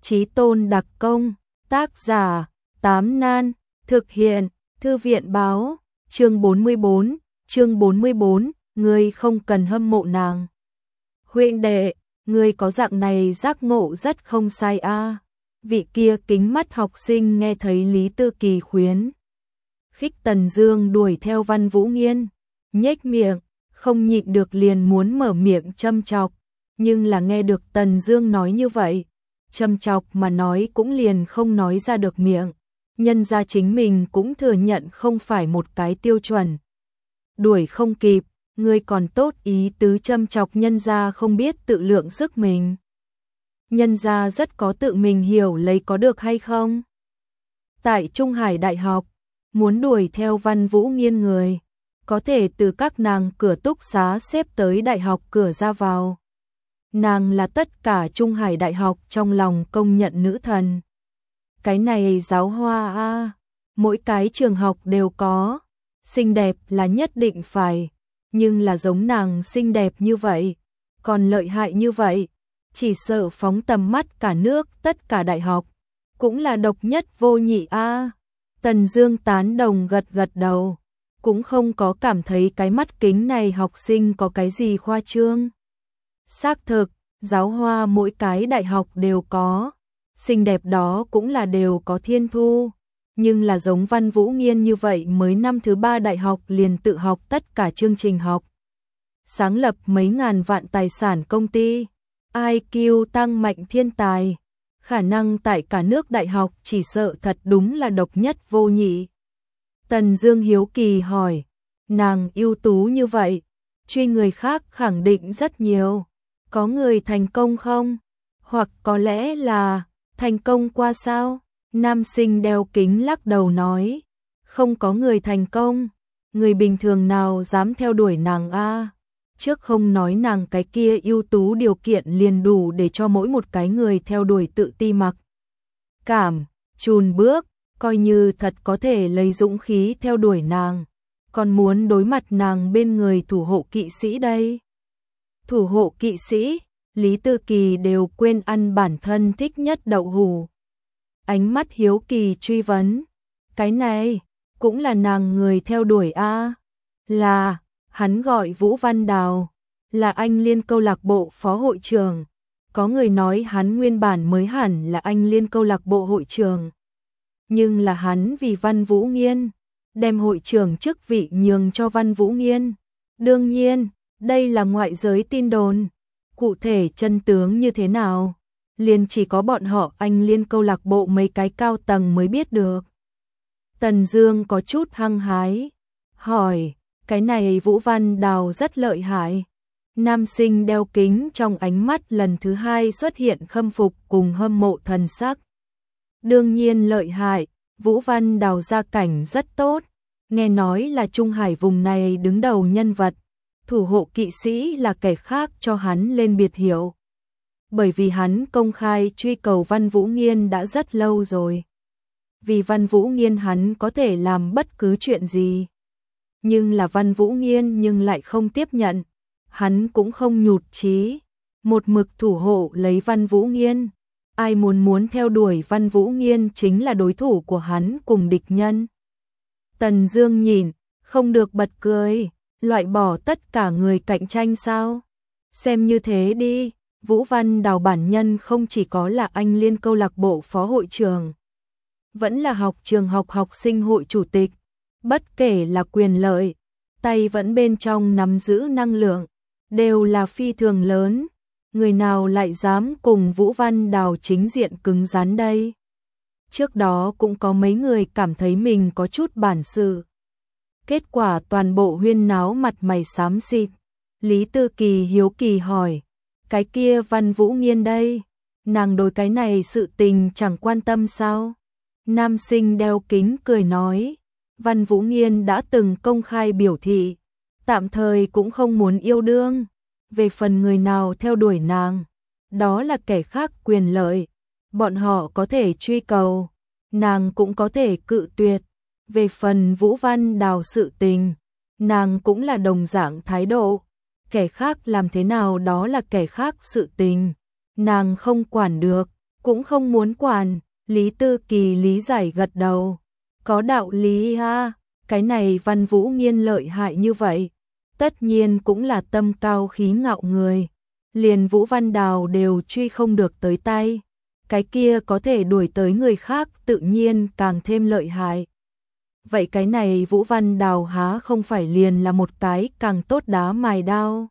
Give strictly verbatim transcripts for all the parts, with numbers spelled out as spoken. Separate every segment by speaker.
Speaker 1: Chí tôn đặc công, tác giả, Tám Nan, thực hiện, Thư viện báo, chương bốn mươi bốn, chương bốn mươi bốn, ngươi không cần hâm mộ nàng. Huynh đệ, ngươi có dạng này giác ngộ rất không sai a. Vị kia kính mắt học sinh nghe thấy Lý Tư Kỳ khuyến khích Tần Dương đuổi theo Văn Vũ Nghiên, nhếch miệng, không nhịn được liền muốn mở miệng châm chọc, nhưng là nghe được Tần Dương nói như vậy, châm chọc mà nói cũng liền không nói ra được miệng, nhân ra chính mình cũng thừa nhận không phải một cái tiêu chuẩn. Đuổi không kịp, ngươi còn tốt ý tứ châm chọc nhân ra không biết tự lượng sức mình. Nhân ra rất có tự mình hiểu lấy có được hay không? Tại Trung Hải Đại học, muốn đuổi theo Văn Vũ Nghiên người, có thể từ các nàng cửa túc xá xếp tới đại học cửa ra vào. Nàng là tất cả Trung Hải Đại học trong lòng công nhận nữ thần. Cái này giáo hoa a, mỗi cái trường học đều có, xinh đẹp là nhất định phải, nhưng là giống nàng xinh đẹp như vậy, còn lợi hại như vậy, chỉ sợ phóng tầm mắt cả nước tất cả đại học, cũng là độc nhất vô nhị a. Tần Dương tán đồng gật gật đầu, cũng không có cảm thấy cái mắt kính này học sinh có cái gì khoa trương. Xác thực, giáo hoa mỗi cái đại học đều có, xinh đẹp đó cũng là đều có thiên thu, nhưng là giống Văn Vũ Nghiên như vậy mới năm thứ ba đại học liền tự học tất cả chương trình học, sáng lập mấy ngàn vạn tài sản công ty, i kiu tăng mạnh thiên tài, khả năng tại cả nước đại học chỉ sợ thật đúng là độc nhất vô nhị. Tần Dương hiếu kỳ hỏi, nàng ưu tú như vậy, truy người khác khẳng định rất nhiều, có người thành công không? Hoặc có lẽ là thành công qua sao? Nam sinh đeo kính lắc đầu nói, không có người thành công, người bình thường nào dám theo đuổi nàng a? Trước không nói nàng cái kia ưu tú điều kiện liền đủ để cho mỗi một cái người theo đuổi tự ti mặc cảm, chùn bước, coi như thật có thể lấy dũng khí theo đuổi nàng, còn muốn đối mặt nàng bên người thủ hộ kỵ sĩ đây. Thủ hộ kỵ sĩ, Lý Tư Kỳ đều quên ăn bản thân thích nhất đậu hủ. Ánh mắt hiếu kỳ truy vấn, cái này cũng là nàng người theo đuổi a? Là, hắn gọi Vũ Văn Đào, là anh Liên câu lạc bộ phó hội trưởng, có người nói hắn nguyên bản mới hẳn là anh Liên câu lạc bộ hội trưởng, nhưng là hắn vì Văn Vũ Nghiên, đem hội trưởng chức vị nhường cho Văn Vũ Nghiên. Đương nhiên, đây là ngoại giới tin đồn, cụ thể chân tướng như thế nào, liền chỉ có bọn họ anh Liên câu lạc bộ mấy cái cao tầng mới biết được. Tần Dương có chút hăng hái, hỏi, cái này Vũ Văn Đào rất lợi hại. Nam sinh đeo kính trong ánh mắt lần thứ hai xuất hiện khâm phục cùng hâm mộ thần sắc. Đương nhiên lợi hại, Vũ Văn Đào gia cảnh rất tốt, nghe nói là Trung Hải vùng này đứng đầu nhân vật, thủ hộ kỵ sĩ là kẻ khác cho hắn lên biệt hiệu. Bởi vì hắn công khai truy cầu Văn Vũ Nghiên đã rất lâu rồi. Vì Văn Vũ Nghiên hắn có thể làm bất cứ chuyện gì. Nhưng là Văn Vũ Nghiên nhưng lại không tiếp nhận, hắn cũng không nhụt chí, một mực thủ hộ lấy Văn Vũ Nghiên. Ai muốn muốn theo đuổi Văn Vũ Nghiên chính là đối thủ của hắn cùng địch nhân. Tần Dương nhìn, không được bật cười, loại bỏ tất cả người cạnh tranh sao? Xem như thế đi, Vũ Văn Đào bản nhân không chỉ có là anh Liên câu lạc bộ phó hội trưởng, vẫn là học trường học học sinh hội chủ tịch, bất kể là quyền lợi, tay vẫn bên trong nắm giữ năng lượng, đều là phi thường lớn. Người nào lại dám cùng Vũ Văn Đào chính diện cứng rắn đây? Trước đó cũng có mấy người cảm thấy mình có chút bản sự. Kết quả toàn bộ huyên náo mặt mày xám xịt. Lý Tư Kỳ hiếu kỳ hỏi, cái kia Văn Vũ Nghiên đây, nàng đối cái này sự tình chẳng quan tâm sao? Nam sinh đeo kính cười nói, Văn Vũ Nghiên đã từng công khai biểu thị, tạm thời cũng không muốn yêu đương. Về phần người nào theo đuổi nàng, đó là kẻ khác quyền lợi, bọn họ có thể truy cầu, nàng cũng có thể cự tuyệt. Về phần Vũ Văn Đào sự tình, nàng cũng là đồng dạng thái độ, kẻ khác làm thế nào đó là kẻ khác sự tình, nàng không quản được, cũng không muốn quản. Lý Tư Kỳ lý giải gật đầu. Có đạo lý ha, cái này Văn Vũ Nghiên lợi hại như vậy, tất nhiên cũng là tâm cao khí ngạo người. Liền Vũ Văn Đào đều truy không được tới tay, cái kia có thể đuổi tới người khác tự nhiên càng thêm lợi hại. Vậy cái này Vũ Văn Đào há không phải liền là một cái càng tốt đá mài đao?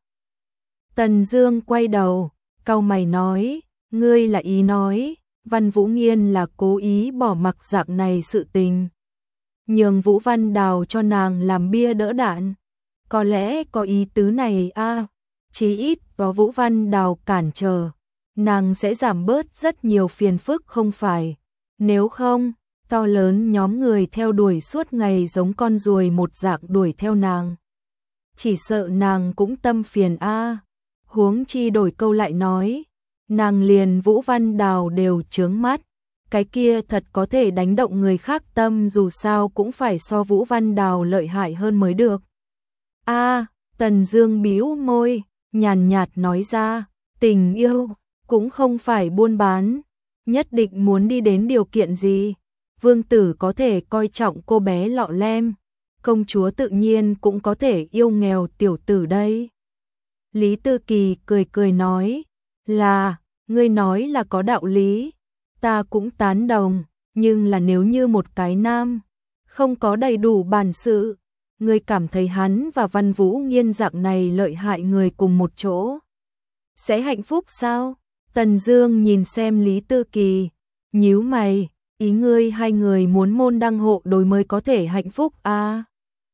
Speaker 1: Tần Dương quay đầu, cau mày nói, ngươi là ý nói, Văn Vũ Nghiên là cố ý bỏ mặc dạng này sự tình, nhường Vũ Văn Đào cho nàng làm bia đỡ đạn. Có lẽ có ý tứ này a, à, chí ít có Vũ Văn Đào cản trở, nàng sẽ giảm bớt rất nhiều phiền phức không phải. Nếu không, to lớn nhóm người theo đuổi suốt ngày giống con ruồi một dạng đuổi theo nàng, chỉ sợ nàng cũng tâm phiền a. À. Huống chi đổi câu lại nói, nàng liền Vũ Văn Đào đều chướng mắt, cái kia thật có thể đánh động người khác tâm, dù sao cũng phải so Vũ Văn Đào lợi hại hơn mới được. A, à, Tần Dương bĩu môi, nhàn nhạt nói ra, tình yêu cũng không phải buôn bán, nhất định muốn đi đến điều kiện gì. Vương tử có thể coi trọng cô bé lọ lem, công chúa tự nhiên cũng có thể yêu nghèo tiểu tử đây. Lý Tư Kỳ cười cười nói, là, ngươi nói là có đạo lý, ta cũng tán đồng, nhưng là nếu như một cái nam không có đầy đủ bản sự, ngươi cảm thấy hắn và Văn Vũ Nghiên dạng này lợi hại người cùng một chỗ sẽ hạnh phúc sao? Tần Dương nhìn xem Lý Tư Kỳ, nhíu mày, ý ngươi hai người muốn môn đăng hộ đối mới có thể hạnh phúc a? À?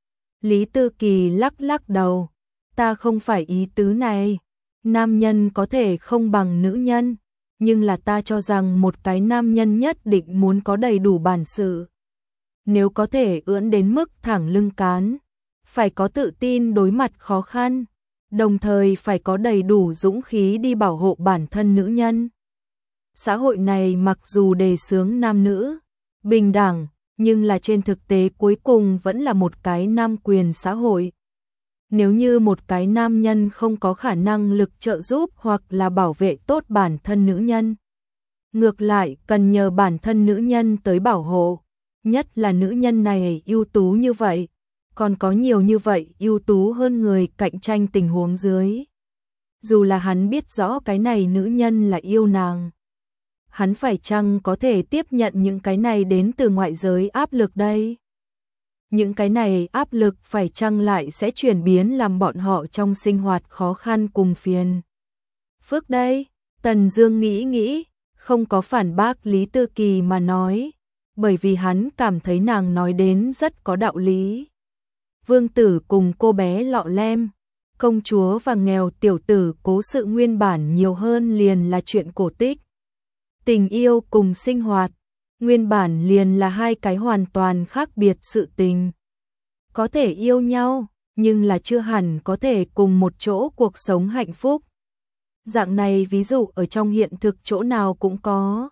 Speaker 1: Lý Tư Kỳ lắc lắc đầu, ta không phải ý tứ này, nam nhân có thể không bằng nữ nhân, nhưng là ta cho rằng một cái nam nhân nhất định muốn có đầy đủ bản sự. Nếu có thể ưỡn đến mức thẳng lưng cán, phải có tự tin đối mặt khó khăn, đồng thời phải có đầy đủ dũng khí đi bảo hộ bản thân nữ nhân. Xã hội này mặc dù đề xướng nam nữ bình đẳng, nhưng là trên thực tế cuối cùng vẫn là một cái nam quyền xã hội. Nếu như một cái nam nhân không có khả năng lực trợ giúp hoặc là bảo vệ tốt bản thân nữ nhân, ngược lại cần nhờ bản thân nữ nhân tới bảo hộ, nhất là nữ nhân này ưu tú như vậy, còn có nhiều như vậy ưu tú hơn người cạnh tranh tình huống dưới. Dù là hắn biết rõ cái này nữ nhân là yêu nàng, hắn phải chăng có thể tiếp nhận những cái này đến từ ngoại giới áp lực đây? Những cái này áp lực phải chăng lại sẽ chuyển biến làm bọn họ trong sinh hoạt khó khăn cùng phiền phức đây? Tần Dương nghĩ nghĩ, không có phản bác Lý Tư Kỳ mà nói, bởi vì hắn cảm thấy nàng nói đến rất có đạo lý. Vương tử cùng cô bé lọ lem, công chúa và nghèo tiểu tử cố sự nguyên bản nhiều hơn liền là chuyện cổ tích. Tình yêu cùng sinh hoạt, nguyên bản liền là hai cái hoàn toàn khác biệt sự tình. Có thể yêu nhau, nhưng là chưa hẳn có thể cùng một chỗ cuộc sống hạnh phúc. Dạng này ví dụ ở trong hiện thực chỗ nào cũng có.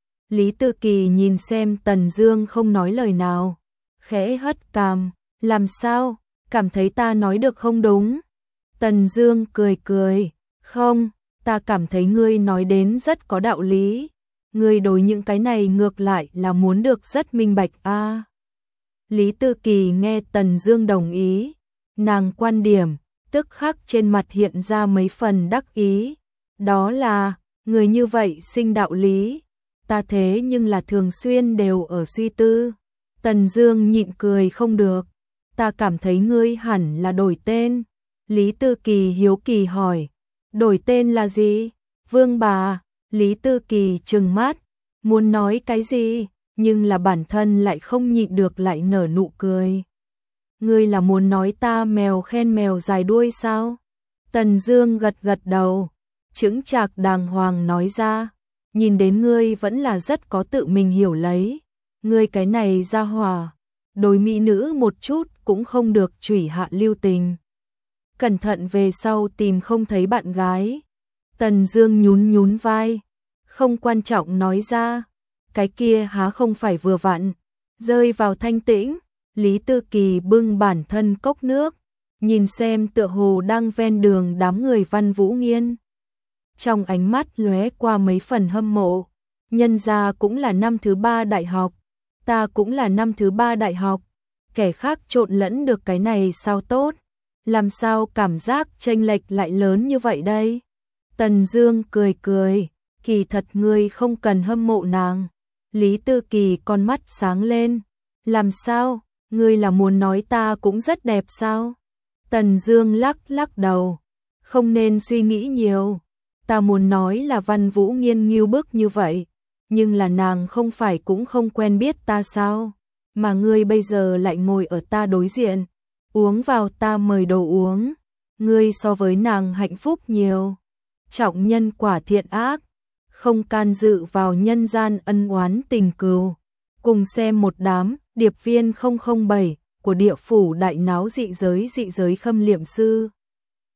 Speaker 1: Lý Tư Kỳ nhìn xem Tần Dương không nói lời nào, khẽ hất cằm, làm sao, cảm thấy ta nói được không đúng? Tần Dương cười cười, không, ta cảm thấy ngươi nói đến rất có đạo lý. Ngươi đối những cái này ngược lại là muốn được rất minh bạch a. À. Lý Tư Kỳ nghe Tần Dương đồng ý, nàng quan điểm, tức khắc trên mặt hiện ra mấy phần đắc ý. Đó là, người như vậy sinh đạo lý, ta thế nhưng là thường xuyên đều ở suy tư. Tần Dương nhịn cười không được, ta cảm thấy ngươi hẳn là đổi tên. Lý Tư Kỳ hiếu kỳ hỏi, đổi tên là gì? Vương bà. Lý Tư Kỳ trừng mắt, muốn nói cái gì, nhưng là bản thân lại không nhịn được lại nở nụ cười. Ngươi là muốn nói ta mèo khen mèo dài đuôi sao? Tần Dương gật gật đầu, chững chạc đàng hoàng nói ra, nhìn đến ngươi vẫn là rất có tự mình hiểu lấy. Ngươi cái này ra hỏa, đối mỹ nữ một chút cũng không được chủy hạ lưu tình. Cẩn thận về sau tìm không thấy bạn gái. Tần Dương nhún nhún vai, không quan trọng nói ra, cái kia há không phải vừa vặn, rơi vào thanh tĩnh. Lý Tư Kỳ bưng bản thân cốc nước, nhìn xem tựa hồ đang ven đường đám người Văn Vũ Nghiên. Trong ánh mắt lóe qua mấy phần hâm mộ, nhân gia cũng là năm thứ ba đại học, ta cũng là năm thứ ba đại học, kẻ khác trộn lẫn được cái này sao tốt, làm sao cảm giác chênh lệch lại lớn như vậy đây? Tần Dương cười cười, kỳ thật ngươi không cần hâm mộ nàng. Lý Tư Kỳ con mắt sáng lên, làm sao, ngươi là muốn nói ta cũng rất đẹp sao? Tần Dương lắc lắc đầu, không nên suy nghĩ nhiều, ta muốn nói là Văn Vũ Nghiên nghiêu bức như vậy, nhưng là nàng không phải cũng không quen biết ta sao, mà ngươi bây giờ lại ngồi ở ta đối diện, uống vào ta mời đồ uống, ngươi so với nàng hạnh phúc nhiều. Trọng nhân quả thiện ác, không can dự vào nhân gian ân oán tình cừu. Cùng xem một đám điệp viên không không bảy của địa phủ đại náo dị giới dị giới khâm liệm sư.